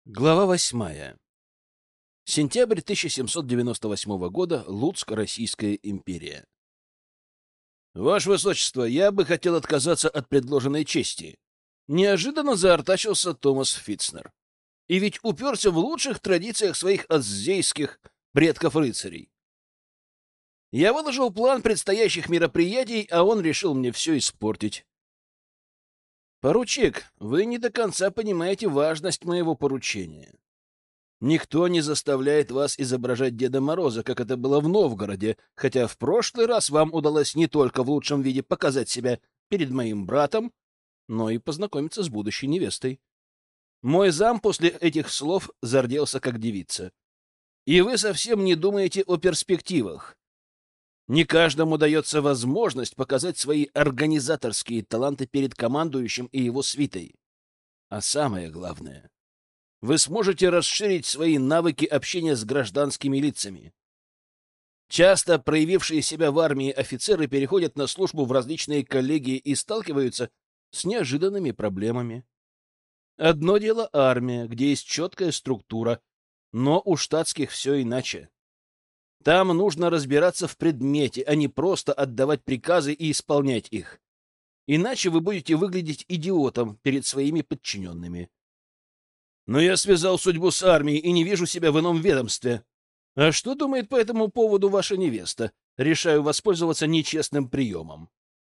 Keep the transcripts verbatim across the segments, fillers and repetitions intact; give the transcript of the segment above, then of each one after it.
Глава восьмая. Сентябрь тысяча семьсот девяносто восьмого года. Луцк, Российская империя. Ваше Высочество, я бы хотел отказаться от предложенной чести. Неожиданно заортачился Томас Фитцнер. И ведь уперся в лучших традициях своих аззейских предков-рыцарей. Я выложил план предстоящих мероприятий, а он решил мне все испортить. Поручик, вы не до конца понимаете важность моего поручения. Никто не заставляет вас изображать Деда Мороза, как это было в Новгороде, хотя в прошлый раз вам удалось не только в лучшем виде показать себя перед моим братом, но и познакомиться с будущей невестой. Мой зам после этих слов зарделся как девица. И вы совсем не думаете о перспективах. Не каждому дается возможность показать свои организаторские таланты перед командующим и его свитой. А самое главное, вы сможете расширить свои навыки общения с гражданскими лицами. Часто проявившие себя в армии офицеры переходят на службу в различные коллегии и сталкиваются с неожиданными проблемами. Одно дело армия, где есть четкая структура, но у штатских все иначе. Там нужно разбираться в предмете, а не просто отдавать приказы и исполнять их. Иначе вы будете выглядеть идиотом перед своими подчиненными. Но я связал судьбу с армией и не вижу себя в ином ведомстве. А что думает по этому поводу ваша невеста? Решаю воспользоваться нечестным приемом.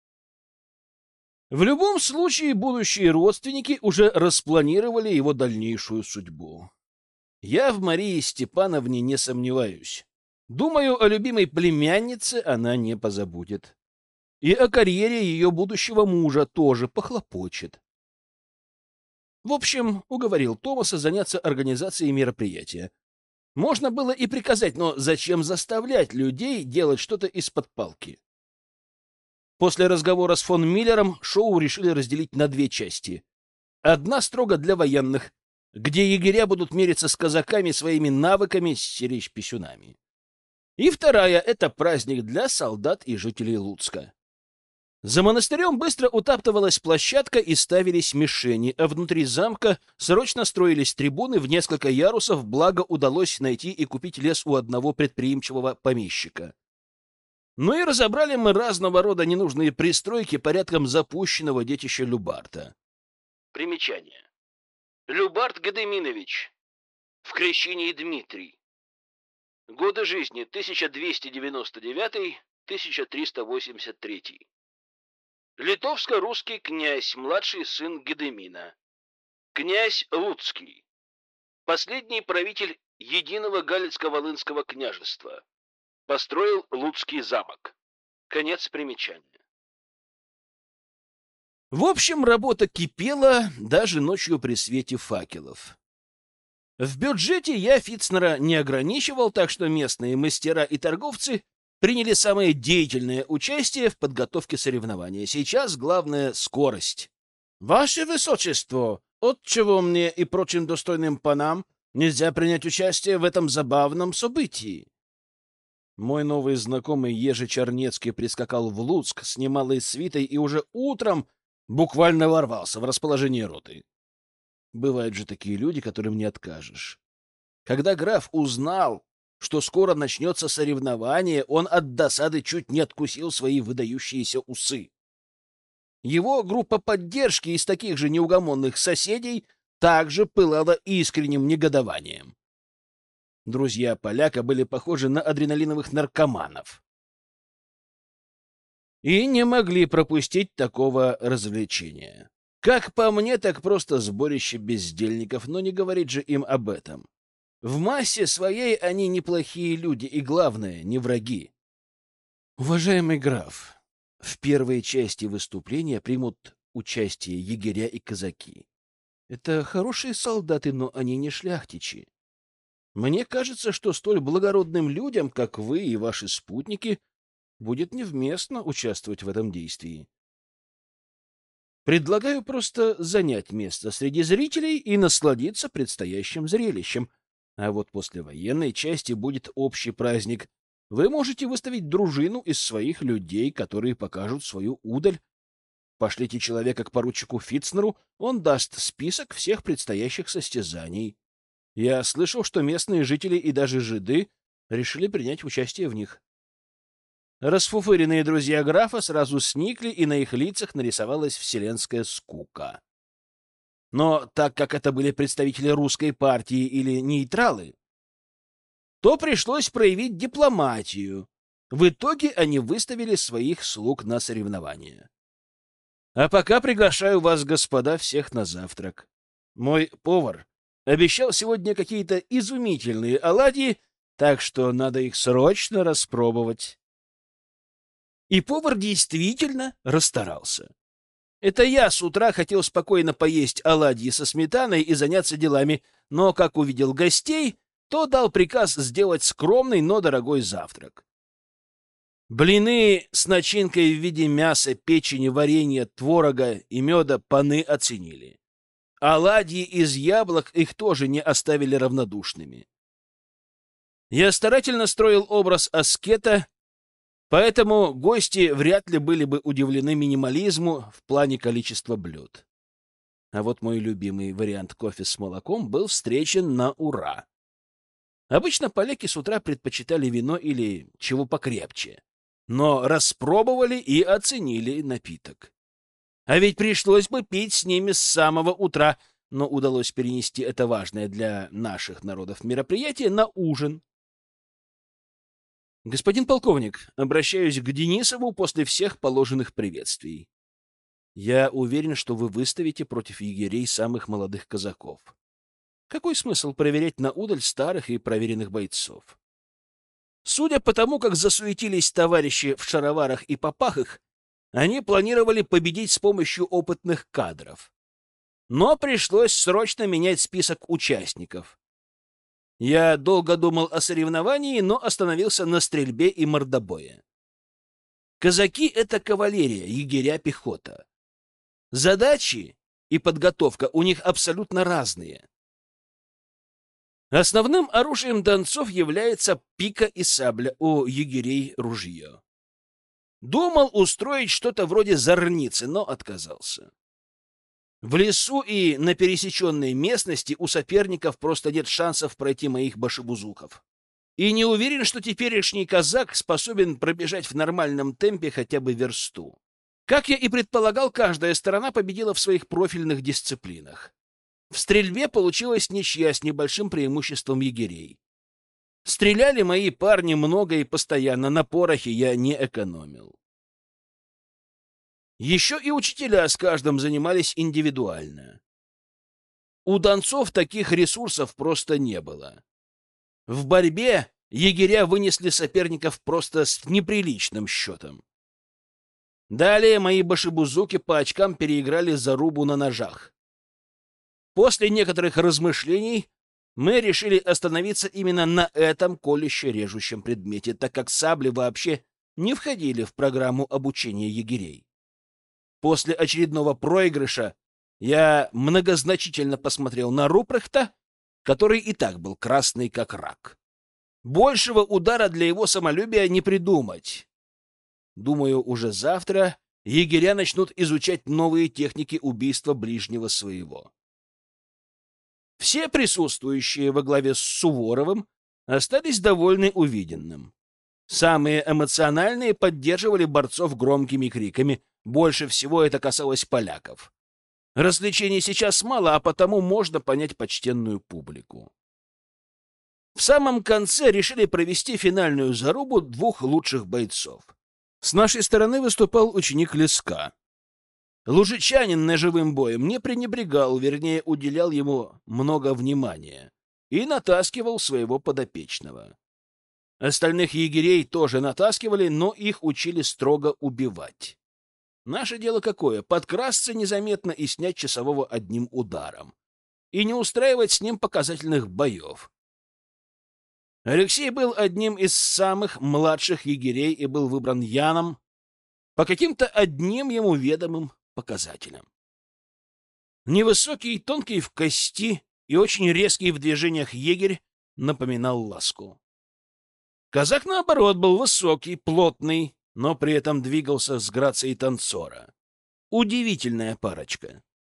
В любом случае, будущие родственники уже распланировали его дальнейшую судьбу. Я в Марии Степановне не сомневаюсь. Думаю, о любимой племяннице она не позабудет. И о карьере ее будущего мужа тоже похлопочет. В общем, уговорил Томаса заняться организацией мероприятия. Можно было и приказать, но зачем заставлять людей делать что-то из-под палки? После разговора с фон Миллером шоу решили разделить на две части. Одна строго для военных, где егеря будут мериться с казаками своими навыками стеречь писюнами. И вторая — это праздник для солдат и жителей Луцка. За монастырем быстро утаптывалась площадка и ставились мишени, а внутри замка срочно строились трибуны в несколько ярусов, благо удалось найти и купить лес у одного предприимчивого помещика. Ну и разобрали мы разного рода ненужные пристройки порядком запущенного детища Любарта. Примечание. Любарт Гадеминович. В крещении Дмитрий. Годы жизни тысяча двести девяносто девятый — тысяча триста восемьдесят третий. Литовско-русский князь, младший сын Гедемина. Князь Луцкий. Последний правитель единого Галицко-Волынского княжества. Построил Луцкий замок. Конец примечания. В общем, работа кипела даже ночью при свете факелов. В бюджете я Фитцнера не ограничивал, так что местные мастера и торговцы приняли самое деятельное участие в подготовке соревнования. Сейчас главное — скорость. Ваше Высочество, отчего мне и прочим достойным панам нельзя принять участие в этом забавном событии? Мой новый знакомый Ежи Чернецкий прискакал в Луцк с немалой свитой и уже утром буквально ворвался в расположение роты. Бывают же такие люди, которым не откажешь. Когда граф узнал, что скоро начнется соревнование, он от досады чуть не откусил свои выдающиеся усы. Его группа поддержки из таких же неугомонных соседей также пылала искренним негодованием. Друзья поляка были похожи на адреналиновых наркоманов и не могли пропустить такого развлечения. Как по мне, так просто сборище бездельников, но не говорит же им об этом. В массе своей они неплохие люди и, главное, не враги. Уважаемый граф, в первой части выступления примут участие егеря и казаки. Это хорошие солдаты, но они не шляхтичи. Мне кажется, что столь благородным людям, как вы и ваши спутники, будет невместно участвовать в этом действии. Предлагаю просто занять место среди зрителей и насладиться предстоящим зрелищем. А вот после военной части будет общий праздник. Вы можете выставить дружину из своих людей, которые покажут свою удаль. Пошлите человека к поручику Фитцнеру, он даст список всех предстоящих состязаний. Я слышал, что местные жители и даже жиды решили принять участие в них. Расфуфыренные друзья графа сразу сникли, и на их лицах нарисовалась вселенская скука. Но так как это были представители русской партии или нейтралы, то пришлось проявить дипломатию. В итоге они выставили своих слуг на соревнования. А пока приглашаю вас, господа, всех на завтрак. Мой повар обещал сегодня какие-то изумительные оладьи, так что надо их срочно распробовать. И повар действительно расстарался. Это я с утра хотел спокойно поесть оладьи со сметаной и заняться делами, но, как увидел гостей, то дал приказ сделать скромный, но дорогой завтрак. Блины с начинкой в виде мяса, печени, варенья, творога и меда паны оценили. Оладьи из яблок их тоже не оставили равнодушными. Я старательно строил образ аскета, поэтому гости вряд ли были бы удивлены минимализму в плане количества блюд. А вот мой любимый вариант кофе с молоком был встречен на ура. Обычно поляки с утра предпочитали вино или чего покрепче, но распробовали и оценили напиток. А ведь пришлось бы пить с ними с самого утра, но удалось перенести это важное для наших народов мероприятие на ужин. Господин полковник, обращаюсь к Денисову после всех положенных приветствий. Я уверен, что вы выставите против егерей самых молодых казаков. Какой смысл проверять на удаль старых и проверенных бойцов? Судя по тому, как засуетились товарищи в шароварах и попахах, они планировали победить с помощью опытных кадров. Но пришлось срочно менять список участников. Я долго думал о соревновании, но остановился на стрельбе и мордобое. Казаки — это кавалерия, егеря — пехота. Задачи и подготовка у них абсолютно разные. Основным оружием донцов является пика и сабля, у егерей — ружье. Думал устроить что-то вроде зорницы, но отказался. В лесу и на пересеченной местности у соперников просто нет шансов пройти моих башибузуков. И не уверен, что теперешний казак способен пробежать в нормальном темпе хотя бы версту. Как я и предполагал, каждая сторона победила в своих профильных дисциплинах. В стрельбе получилась ничья с небольшим преимуществом егерей. Стреляли мои парни много и постоянно, на порохе я не экономил. Еще и учителя с каждым занимались индивидуально. У донцов таких ресурсов просто не было. В борьбе егеря вынесли соперников просто с неприличным счетом. Далее мои башибузуки по очкам переиграли зарубу на ножах. После некоторых размышлений мы решили остановиться именно на этом колюще-режущем предмете, так как сабли вообще не входили в программу обучения егерей. После очередного проигрыша я многозначительно посмотрел на Рупрехта, который и так был красный как рак. Большего удара для его самолюбия не придумать. Думаю, уже завтра егеря начнут изучать новые техники убийства ближнего своего. Все присутствующие во главе с Суворовым остались довольны увиденным. Самые эмоциональные поддерживали борцов громкими криками. Больше всего это касалось поляков. Развлечений сейчас мало, а потому можно понять почтенную публику. В самом конце решили провести финальную зарубу двух лучших бойцов. С нашей стороны выступал ученик Леска. Лужичанин ножевым боем не пренебрегал, вернее, уделял ему много внимания и натаскивал своего подопечного. Остальных егерей тоже натаскивали, но их учили строго убивать. Наше дело какое? Подкрасться незаметно и снять часового одним ударом. И не устраивать с ним показательных боев. Алексей был одним из самых младших егерей и был выбран Яном по каким-то одним ему ведомым показателям. Невысокий, тонкий в кости и очень резкий в движениях егерь напоминал Ласку. Казак, наоборот, был высокий, плотный, но при этом двигался с грацией танцора. Удивительная парочка.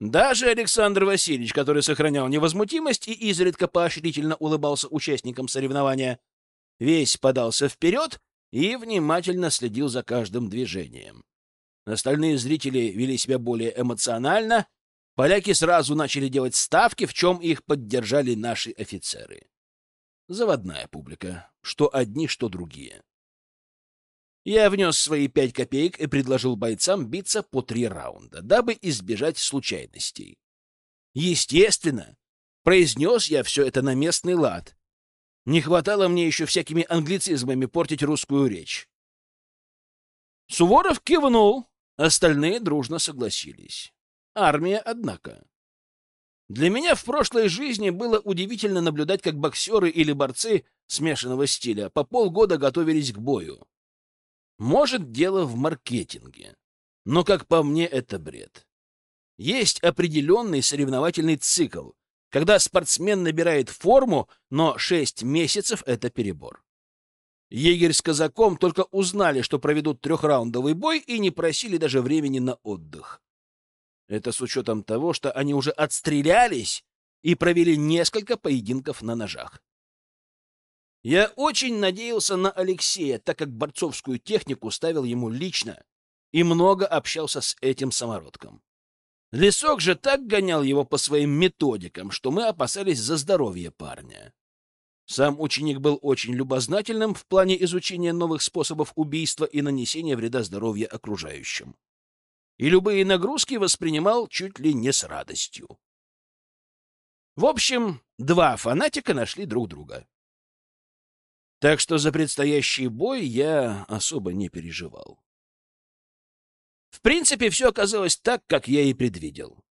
Даже Александр Васильевич, который сохранял невозмутимость и изредка поощрительно улыбался участникам соревнования, весь подался вперед и внимательно следил за каждым движением. Остальные зрители вели себя более эмоционально. Поляки сразу начали делать ставки, в чем их поддержали наши офицеры. Заводная публика, что одни, что другие. Я внес свои пять копеек и предложил бойцам биться по три раунда, дабы избежать случайностей. Естественно, произнес я все это на местный лад. Не хватало мне еще всякими англицизмами портить русскую речь. Суворов кивнул, остальные дружно согласились. Армия, однако. Для меня в прошлой жизни было удивительно наблюдать, как боксеры или борцы смешанного стиля по полгода готовились к бою. Может, дело в маркетинге, но, как по мне, это бред. Есть определенный соревновательный цикл, когда спортсмен набирает форму, но шесть месяцев — это перебор. Егерь с казаком только узнали, что проведут трехраундовый бой, и не просили даже времени на отдых. Это с учетом того, что они уже отстрелялись и провели несколько поединков на ножах. Я очень надеялся на Алексея, так как борцовскую технику ставил ему лично и много общался с этим самородком. Лесок же так гонял его по своим методикам, что мы опасались за здоровье парня. Сам ученик был очень любознательным в плане изучения новых способов убийства и нанесения вреда здоровью окружающим. И любые нагрузки воспринимал чуть ли не с радостью. В общем, два фанатика нашли друг друга. Так что за предстоящий бой я особо не переживал. В принципе, все оказалось так, как я и предвидел.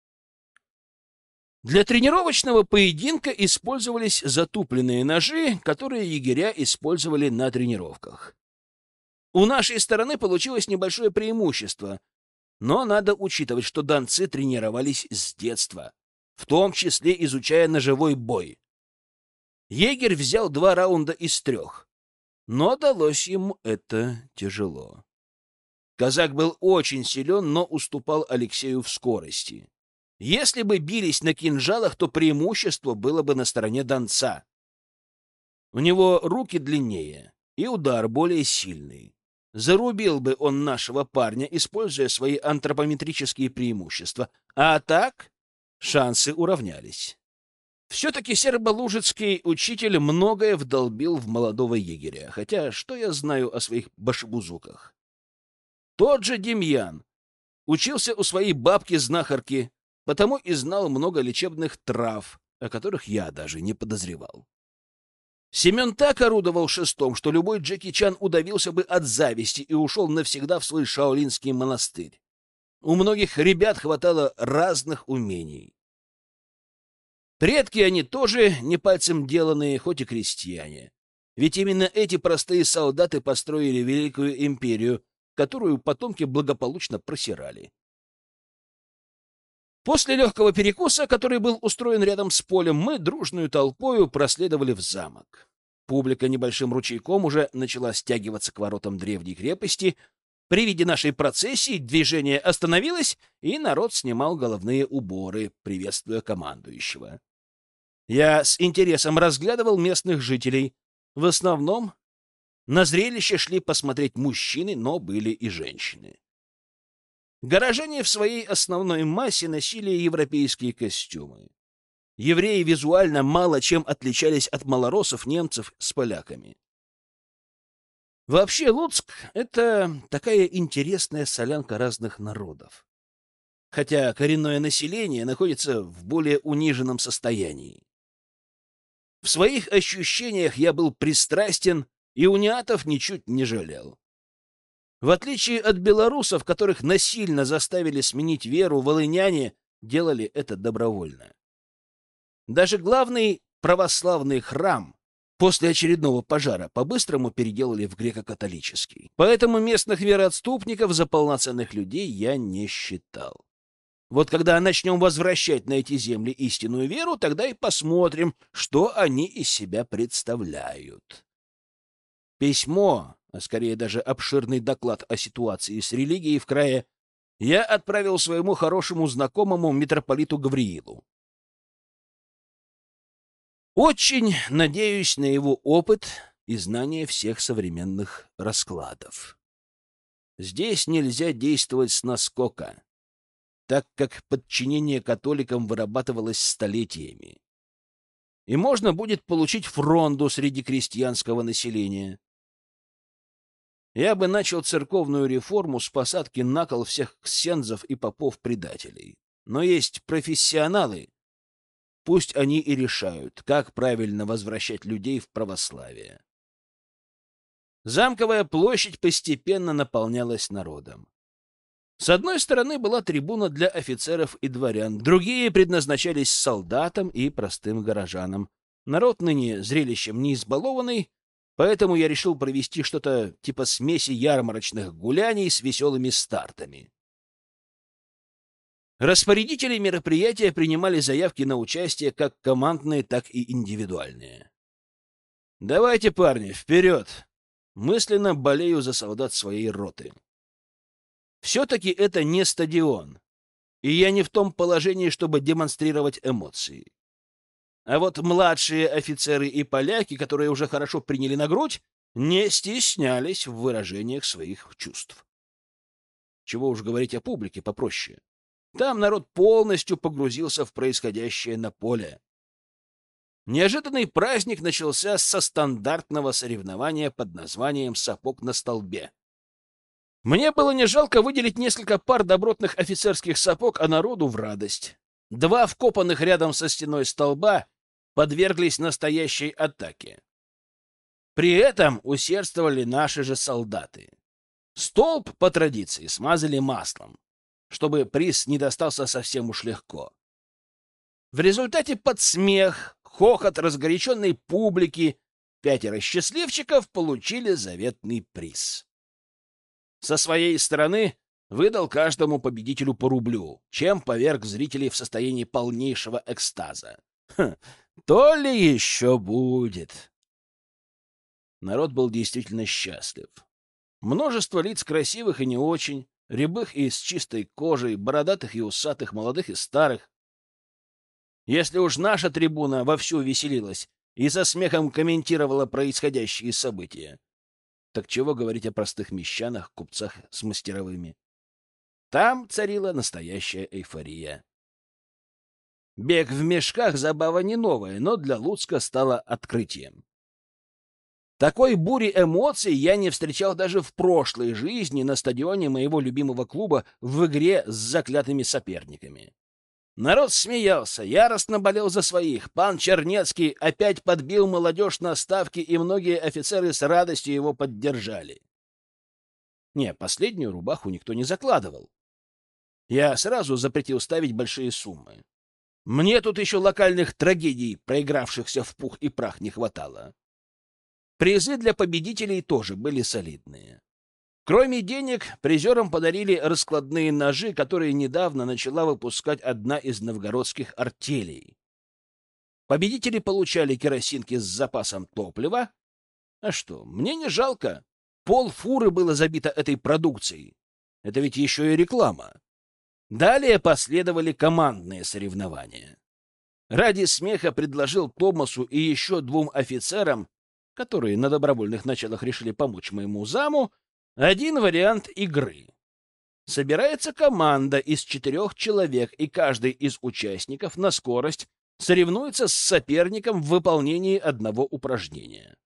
Для тренировочного поединка использовались затупленные ножи, которые егеря использовали на тренировках. У нашей стороны получилось небольшое преимущество, но надо учитывать, что донцы тренировались с детства, в том числе изучая ножевой бой. Егерь взял два раунда из трех, но далось ему это тяжело. Казак был очень силен, но уступал Алексею в скорости. Если бы бились на кинжалах, то преимущество было бы на стороне донца. У него руки длиннее и удар более сильный. Зарубил бы он нашего парня, используя свои антропометрические преимущества, а так шансы уравнялись. Все-таки серболужецкий учитель многое вдолбил в молодого егеря, хотя что я знаю о своих башебузуках? Тот же Демьян учился у своей бабки-знахарки, потому и знал много лечебных трав, о которых я даже не подозревал. Семен так орудовал шестом, что любой Джеки Чан удавился бы от зависти и ушел навсегда в свой шаолинский монастырь. У многих ребят хватало разных умений. Предки они тоже не пальцем деланные, хоть и крестьяне. Ведь именно эти простые солдаты построили Великую империю, которую потомки благополучно просирали. После легкого перекуса, который был устроен рядом с полем, мы дружную толпою проследовали в замок. Публика небольшим ручейком уже начала стягиваться к воротам древней крепости. При виде нашей процессии движение остановилось, и народ снимал головные уборы, приветствуя командующего. Я с интересом разглядывал местных жителей. В основном на зрелище шли посмотреть мужчины, но были и женщины. Горожане в своей основной массе носили европейские костюмы. Евреи визуально мало чем отличались от малороссов, немцев с поляками. Вообще Луцк — это такая интересная солянка разных народов. Хотя коренное население находится в более униженном состоянии. В своих ощущениях я был пристрастен и униатов ничуть не жалел. В отличие от белорусов, которых насильно заставили сменить веру, волыняне делали это добровольно. Даже главный православный храм после очередного пожара по-быстрому переделали в греко-католический. Поэтому местных вероотступников за полноценных людей я не считал. Вот когда начнем возвращать на эти земли истинную веру, тогда и посмотрим, что они из себя представляют. Письмо, а скорее даже обширный доклад о ситуации с религией в крае, я отправил своему хорошему знакомому митрополиту Гавриилу. Очень надеюсь на его опыт и знание всех современных раскладов. Здесь нельзя действовать с наскока, так как подчинение католикам вырабатывалось столетиями. И можно будет получить фронду среди крестьянского населения. Я бы начал церковную реформу с посадки на кол всех ксензов и попов-предателей. Но есть профессионалы, пусть они и решают, как правильно возвращать людей в православие. Замковая площадь постепенно наполнялась народом. С одной стороны была трибуна для офицеров и дворян, другие предназначались солдатам и простым горожанам. Народ ныне зрелищем не избалованный, поэтому я решил провести что-то типа смеси ярмарочных гуляний с веселыми стартами. Распорядители мероприятия принимали заявки на участие как командные, так и индивидуальные. «Давайте, парни, вперед!» Мысленно болею за солдат своей роты. Все-таки это не стадион, и я не в том положении, чтобы демонстрировать эмоции. А вот младшие офицеры и поляки, которые уже хорошо приняли на грудь, не стеснялись в выражениях своих чувств. Чего уж говорить о публике попроще. Там народ полностью погрузился в происходящее на поле. Неожиданный праздник начался со стандартного соревнования под названием «Сапог на столбе». Мне было не жалко выделить несколько пар добротных офицерских сапог, а народу в радость. Два вкопанных рядом со стеной столба подверглись настоящей атаке. При этом усердствовали наши же солдаты. Столб, по традиции, смазали маслом, чтобы приз не достался совсем уж легко. В результате под смех, хохот разгоряченной публики пятеро счастливчиков получили заветный приз. Со своей стороны выдал каждому победителю по рублю, чем поверг зрителей в состоянии полнейшего экстаза. Хм, то ли еще будет. Народ был действительно счастлив. Множество лиц красивых и не очень, рябых и с чистой кожей, бородатых и усатых, молодых и старых. Если уж наша трибуна вовсю веселилась и со смехом комментировала происходящие события, так чего говорить о простых мещанах, купцах с мастеровыми? Там царила настоящая эйфория. Бег в мешках — забава не новая, но для Луцка стало открытием. Такой бури эмоций я не встречал даже в прошлой жизни на стадионе моего любимого клуба в игре с заклятыми соперниками. Народ смеялся, яростно болел за своих. Пан Чернецкий опять подбил молодежь на ставки, и многие офицеры с радостью его поддержали. Не, последнюю рубаху никто не закладывал. Я сразу запретил ставить большие суммы. Мне тут еще локальных трагедий, проигравшихся в пух и прах, не хватало. Призы для победителей тоже были солидные. Кроме денег, призерам подарили раскладные ножи, которые недавно начала выпускать одна из новгородских артелей. Победители получали керосинки с запасом топлива. А что, мне не жалко. Пол фуры было забито этой продукцией. Это ведь еще и реклама. Далее последовали командные соревнования. Ради смеха предложил Томасу и еще двум офицерам, которые на добровольных началах решили помочь моему заму, один вариант игры. Собирается команда из четырех человек, и каждый из участников на скорость соревнуется с соперником в выполнении одного упражнения.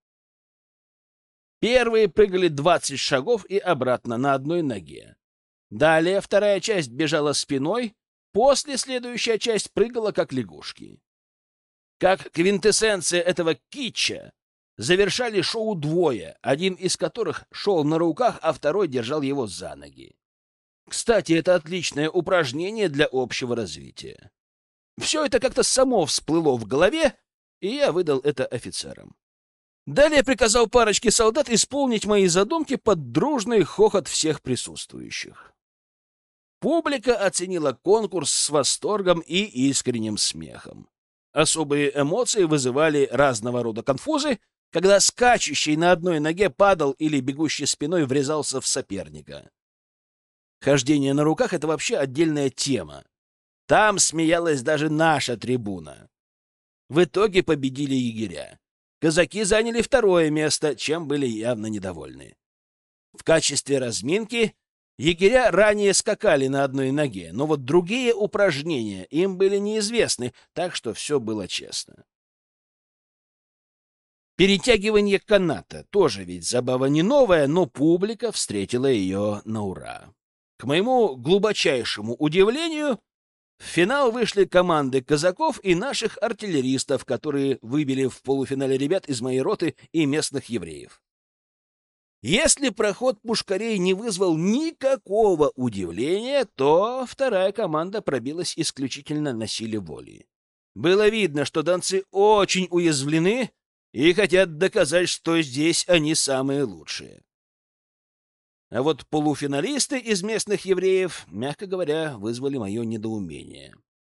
Первые прыгали двадцать шагов и обратно на одной ноге. Далее вторая часть бежала спиной, после следующая часть прыгала как лягушки. Как квинтэссенция этого китча завершали шоу двое, один из которых шел на руках, а второй держал его за ноги. Кстати, это отличное упражнение для общего развития. Все это как-то само всплыло в голове, и я выдал это офицерам. Далее приказал парочке солдат исполнить мои задумки под дружный хохот всех присутствующих. Публика оценила конкурс с восторгом и искренним смехом. Особые эмоции вызывали разного рода конфузы, когда скачущий на одной ноге падал или бегущий спиной врезался в соперника. Хождение на руках — это вообще отдельная тема. Там смеялась даже наша трибуна. В итоге победили егеря. Казаки заняли второе место, чем были явно недовольны. В качестве разминки егеря ранее скакали на одной ноге, но вот другие упражнения им были неизвестны, так что все было честно. Перетягивание каната тоже ведь забава не новая, но публика встретила ее на ура. К моему глубочайшему удивлению, в финал вышли команды казаков и наших артиллеристов, которые выбили в полуфинале ребят из моей роты и местных евреев. Если проход пушкарей не вызвал никакого удивления, то вторая команда пробилась исключительно на силе воли. Было видно, что донцы очень уязвлены и хотят доказать, что здесь они самые лучшие. А вот полуфиналисты из местных евреев, мягко говоря, вызвали мое недоумение.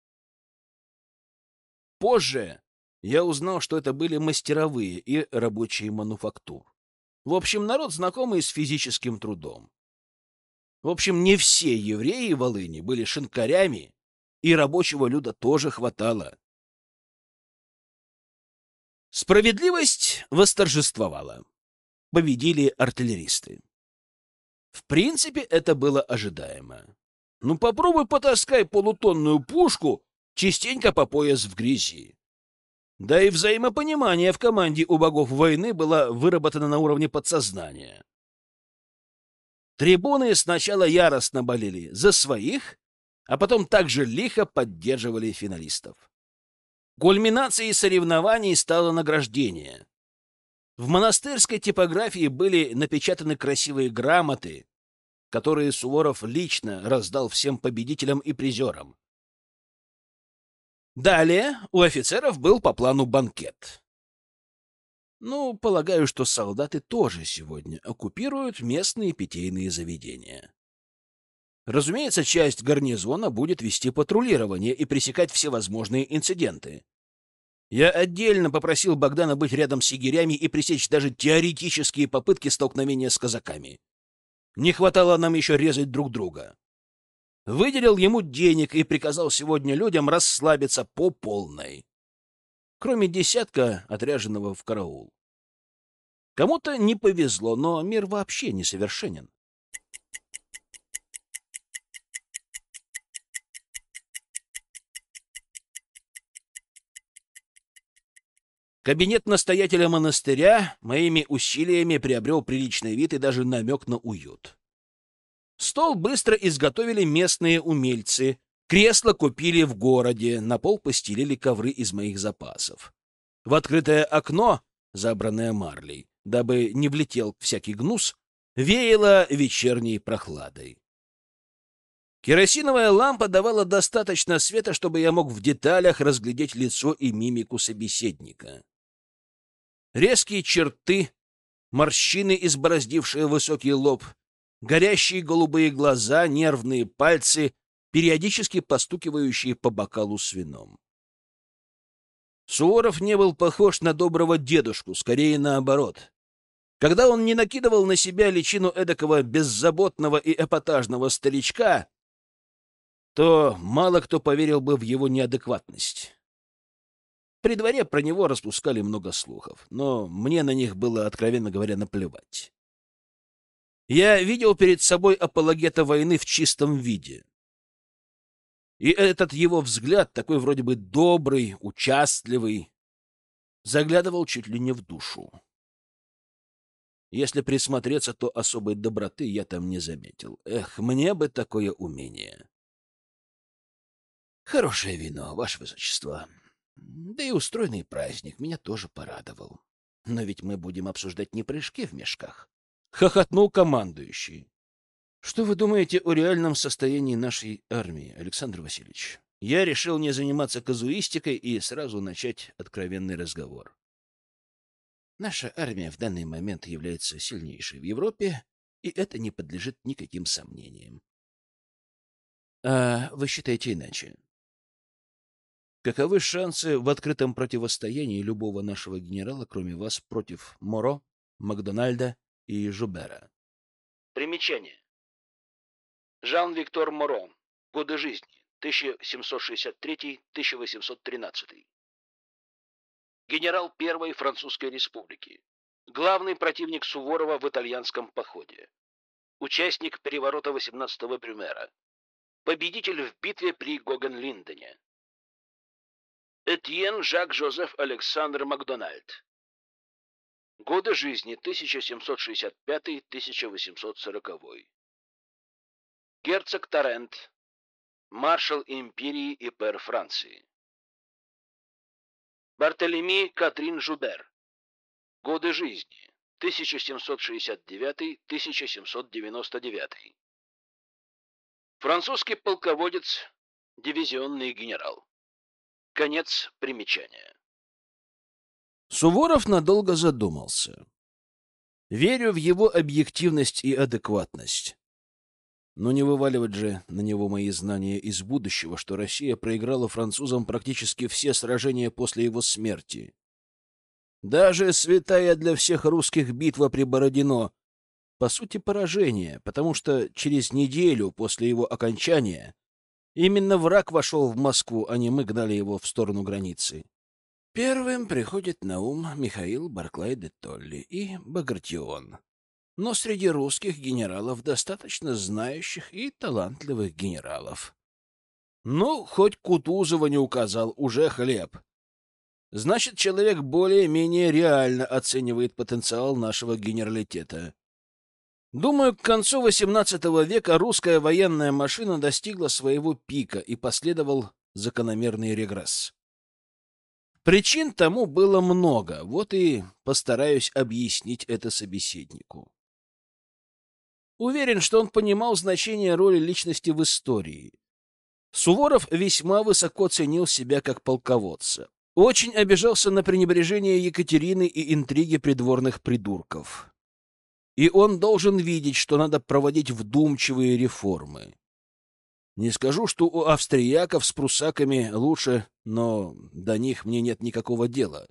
Позже я узнал, что это были мастеровые и рабочие мануфактур. В общем, народ, знакомый с физическим трудом. В общем, не все евреи Волыни были шинкарями, и рабочего люда тоже хватало. Справедливость восторжествовала. Победили артиллеристы. В принципе, это было ожидаемо. Ну, попробуй потаскай полутонную пушку частенько по пояс в грязи. Да и взаимопонимание в команде у богов войны было выработано на уровне подсознания. Трибуны сначала яростно болели за своих, а потом также лихо поддерживали финалистов. Кульминацией соревнований стало награждение. В монастырской типографии были напечатаны красивые грамоты, которые Суворов лично раздал всем победителям и призерам. Далее у офицеров был по плану банкет. Ну, полагаю, что солдаты тоже сегодня оккупируют местные питейные заведения. Разумеется, часть гарнизона будет вести патрулирование и пресекать всевозможные инциденты. Я отдельно попросил Богдана быть рядом с егерями и пресечь даже теоретические попытки столкновения с казаками. Не хватало нам еще резать друг друга. Выделил ему денег и приказал сегодня людям расслабиться по полной. Кроме десятка, отряженного в караул. Кому-то не повезло, но мир вообще несовершенен. Кабинет настоятеля монастыря моими усилиями приобрел приличный вид и даже намек на уют. Стол быстро изготовили местные умельцы, кресла купили в городе, на пол постелили ковры из моих запасов. В открытое окно, забранное марлей, дабы не влетел всякий гнус, веяло вечерней прохладой. Керосиновая лампа давала достаточно света, чтобы я мог в деталях разглядеть лицо и мимику собеседника. Резкие черты, морщины, избороздившие высокий лоб, горящие голубые глаза, нервные пальцы, периодически постукивающие по бокалу с вином. Суворов не был похож на доброго дедушку, скорее наоборот. Когда он не накидывал на себя личину эдакого беззаботного и эпатажного старичка, то мало кто поверил бы в его неадекватность. При дворе про него распускали много слухов, но мне на них было, откровенно говоря, наплевать. Я видел перед собой апологета войны в чистом виде. И этот его взгляд, такой вроде бы добрый, участливый, заглядывал чуть ли не в душу. Если присмотреться, то особой доброты я там не заметил. Эх, мне бы такое умение. Хорошее вино, ваше высочество. Да и устроенный праздник меня тоже порадовал. Но ведь мы будем обсуждать не прыжки в мешках. Хохотнул командующий. Что вы думаете о реальном состоянии нашей армии, Александр Васильевич? Я решил не заниматься казуистикой и сразу начать откровенный разговор. Наша армия в данный момент является сильнейшей в Европе, и это не подлежит никаким сомнениям. А вы считаете иначе? Каковы шансы в открытом противостоянии любого нашего генерала, кроме вас, против Моро, Макдональда и Жубера? Примечание. Жан-Виктор Моро. Годы жизни. тысяча семьсот шестьдесят третий — тысяча восемьсот тринадцатый. Генерал Первой Французской Республики. Главный противник Суворова в итальянском походе. Участник переворота восемнадцатого Брюмера. Победитель в битве при Гогенлиндене. Этьен Жак-Жозеф Александр Макдональд. Годы жизни тысяча семьсот шестьдесят пятый — тысяча восемьсот сороковой. Герцог Торрент. Маршал империи и пэр Франции. Бартолеми Катрин Жубер. Годы жизни тысяча семьсот шестьдесят девятый — тысяча семьсот девяносто девятый. Французский полководец, дивизионный генерал. Конец примечания. Суворов надолго задумался. Верю в его объективность и адекватность. Но не вываливать же на него мои знания из будущего, что Россия проиграла французам практически все сражения после его смерти. Даже святая для всех русских битва при Бородино — по сути поражение, потому что через неделю после его окончания именно враг вошел в Москву, а не мы гнали его в сторону границы. Первым приходит на ум Михаил Барклай де Толли и Багратион. Но среди русских генералов достаточно знающих и талантливых генералов. Ну, хоть Кутузова не указал, уже хлеб. Значит, человек более-менее реально оценивает потенциал нашего генералитета. Думаю, к концу восемнадцатого века русская военная машина достигла своего пика и последовал закономерный регресс. Причин тому было много, вот и постараюсь объяснить это собеседнику. Уверен, что он понимал значение роли личности в истории. Суворов весьма высоко ценил себя как полководца. Очень обижался на пренебрежение Екатерины и интриги придворных придурков. И он должен видеть, что надо проводить вдумчивые реформы. Не скажу, что у австрияков с пруссаками лучше, но до них мне нет никакого дела.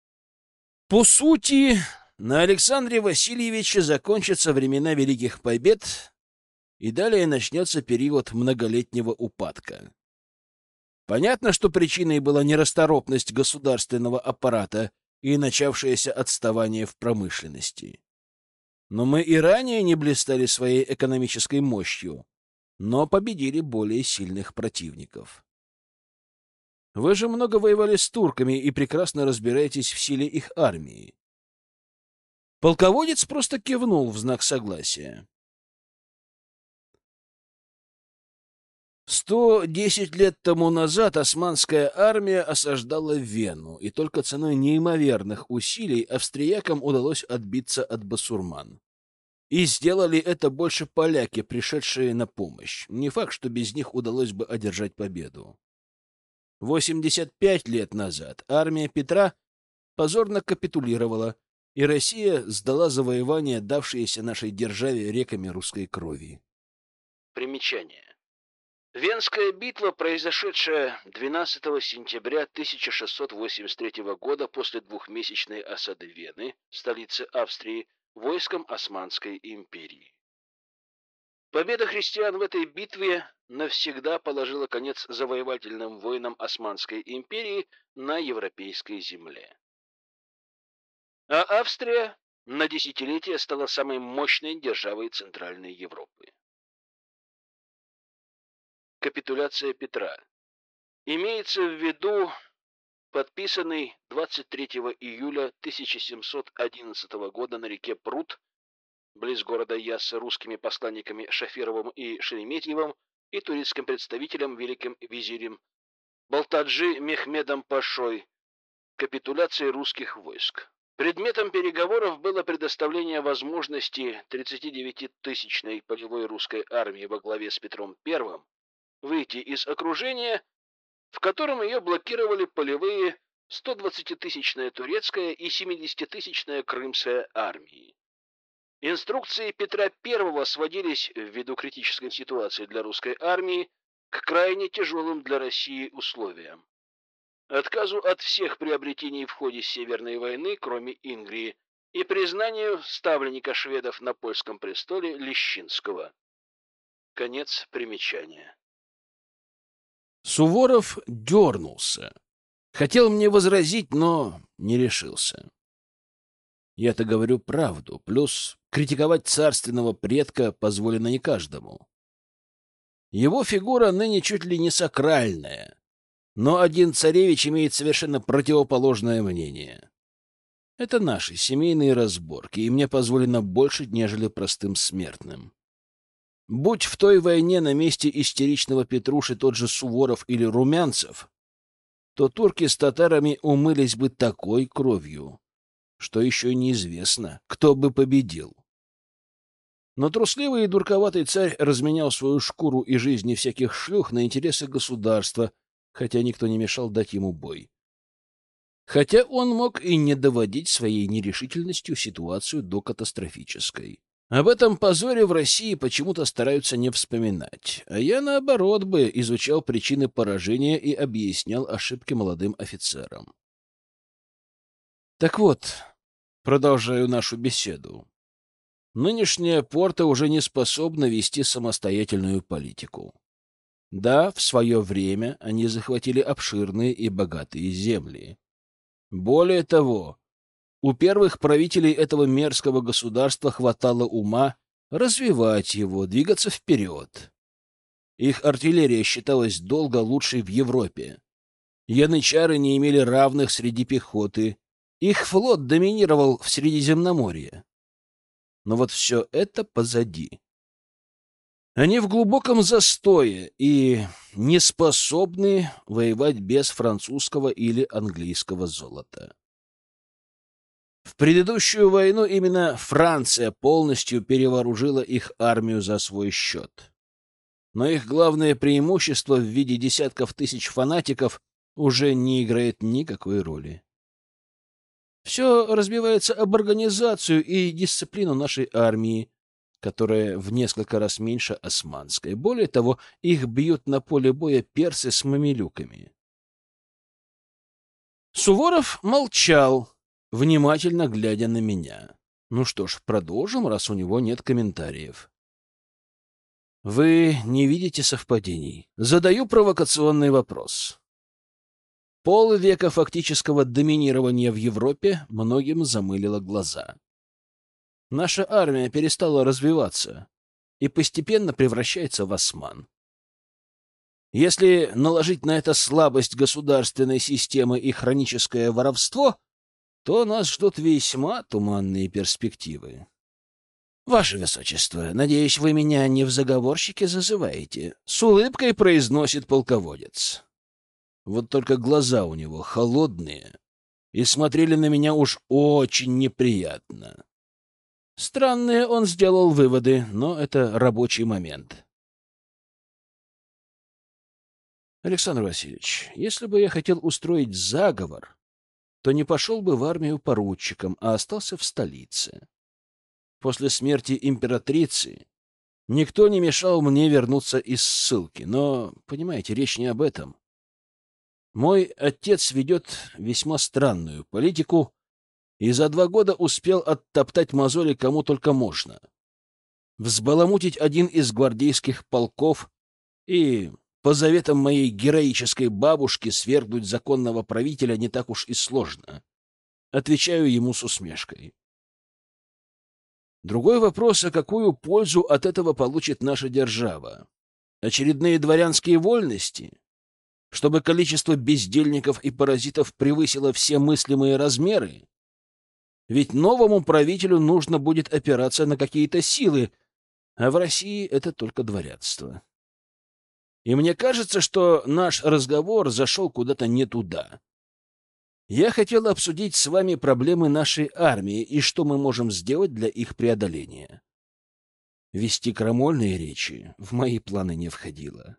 По сути, на Александре Васильевиче закончатся времена Великих Побед, и далее начнется период многолетнего упадка. Понятно, что причиной была нерасторопность государственного аппарата и начавшееся отставание в промышленности. Но мы и ранее не блистали своей экономической мощью, но победили более сильных противников. Вы же много воевали с турками и прекрасно разбираетесь в силе их армии. Полководец просто кивнул в знак согласия. Сто десять лет тому назад османская армия осаждала Вену, и только ценой неимоверных усилий австриякам удалось отбиться от басурман. И сделали это больше поляки, пришедшие на помощь. Не факт, что без них удалось бы одержать победу. восемьдесят пять лет назад армия Петра позорно капитулировала, и Россия сдала завоевание, давшееся нашей державе реками русской крови. Примечание. Венская битва, произошедшая двенадцатого сентября тысяча шестьсот восемьдесят третьего года после двухмесячной осады Вены, столицы Австрии, войском Османской империи. Победа христиан в этой битве навсегда положила конец завоевательным войнам Османской империи на европейской земле. А Австрия на десятилетия стала самой мощной державой Центральной Европы. Капитуляция Петра. Имеется в виду подписанный двадцать третьего июля тысяча семьсот одиннадцатого года на реке Прут, близ города Яссы, русскими посланниками Шафировым и Шереметьевым и турецким представителем великим визирем Балтаджи Мехмедом Пашой, капитуляции русских войск. Предметом переговоров было предоставление возможности тридцатидевятитысячной полевой русской армии во главе с Петром Первым выйти из окружения, в котором ее блокировали полевые стодвадцатитысячная турецкая и семидесятитысячная крымская армии. Инструкции Петра Первого сводились, ввиду критической ситуации для русской армии, к крайне тяжелым для России условиям. Отказу от всех приобретений в ходе Северной войны, кроме Ингрии, и признанию ставленника шведов на польском престоле Лещинского. Конец примечания. Суворов дернулся. Хотел мне возразить, но не решился. Я-то говорю правду, плюс критиковать царственного предка позволено не каждому. Его фигура ныне чуть ли не сакральная, но один царевич имеет совершенно противоположное мнение. Это наши семейные разборки, и мне позволено больше, нежели простым смертным. Будь в той войне на месте истеричного Петруши тот же Суворов или Румянцев, то турки с татарами умылись бы такой кровью, что еще неизвестно, кто бы победил. Но трусливый и дурковатый царь разменял свою шкуру и жизни всяких шлюх на интересы государства, хотя никто не мешал дать ему бой. Хотя он мог и не доводить своей нерешительностью ситуацию до катастрофической. Об этом позоре в России почему-то стараются не вспоминать, а я, наоборот, бы изучал причины поражения и объяснял ошибки молодым офицерам. Так вот, продолжаю нашу беседу. Нынешняя порта уже не способна вести самостоятельную политику. Да, в свое время они захватили обширные и богатые земли. Более того, у первых правителей этого мерзкого государства хватало ума развивать его, двигаться вперед. Их артиллерия считалась долго лучшей в Европе. Янычары не имели равных среди пехоты. Их флот доминировал в Средиземноморье. Но вот все это позади. Они в глубоком застое и не способны воевать без французского или английского золота. В предыдущую войну именно Франция полностью перевооружила их армию за свой счет. Но их главное преимущество в виде десятков тысяч фанатиков уже не играет никакой роли. Все разбивается об организацию и дисциплину нашей армии, которая в несколько раз меньше османской. Более того, их бьют на поле боя персы с мамилюками. Суворов молчал, внимательно глядя на меня. Ну что ж, продолжим, раз у него нет комментариев. Вы не видите совпадений? Задаю провокационный вопрос. Полвека фактического доминирования в Европе многим замылило глаза. Наша армия перестала развиваться и постепенно превращается в осман. Если наложить на это слабость государственной системы и хроническое воровство, то нас ждут весьма туманные перспективы. Ваше Высочество, надеюсь, вы меня не в заговорщике зазываете, — с улыбкой произносит полководец. Вот только глаза у него холодные и смотрели на меня уж очень неприятно. Странные он сделал выводы, но это рабочий момент. Александр Васильевич, если бы я хотел устроить заговор, то не пошел бы в армию поручиком, а остался в столице. После смерти императрицы никто не мешал мне вернуться из ссылки, но, понимаете, речь не об этом. Мой отец ведет весьма странную политику и за два года успел оттоптать мозоли кому только можно. Взбаламутить один из гвардейских полков и, по заветам моей героической бабушки, свергнуть законного правителя не так уж и сложно. Отвечаю ему с усмешкой. Другой вопрос, а какую пользу от этого получит наша держава? Очередные дворянские вольности? Чтобы количество бездельников и паразитов превысило все мыслимые размеры? Ведь новому правителю нужно будет опираться на какие-то силы, а в России это только дворянство. И мне кажется, что наш разговор зашел куда-то не туда. Я хотел обсудить с вами проблемы нашей армии и что мы можем сделать для их преодоления. Вести крамольные речи в мои планы не входило.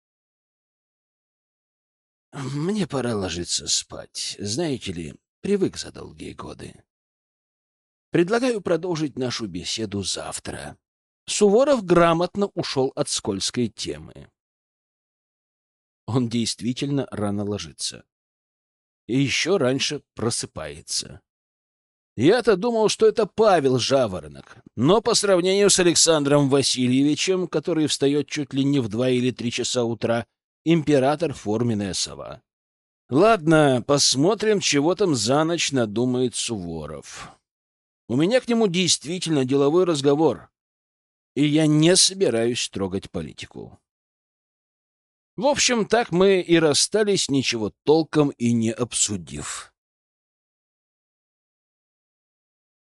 Мне пора ложиться спать. Знаете ли, привык за долгие годы. Предлагаю продолжить нашу беседу завтра. Суворов грамотно ушел от скользкой темы. Он действительно рано ложится. И еще раньше просыпается. Я-то думал, что это Павел Жаворонок, но по сравнению с Александром Васильевичем, который встает чуть ли не в два или три часа утра, император — форменная сова. Ладно, посмотрим, чего там за ночь надумает Суворов. У меня к нему действительно деловой разговор, и я не собираюсь трогать политику. В общем, так мы и расстались, ничего толком и не обсудив.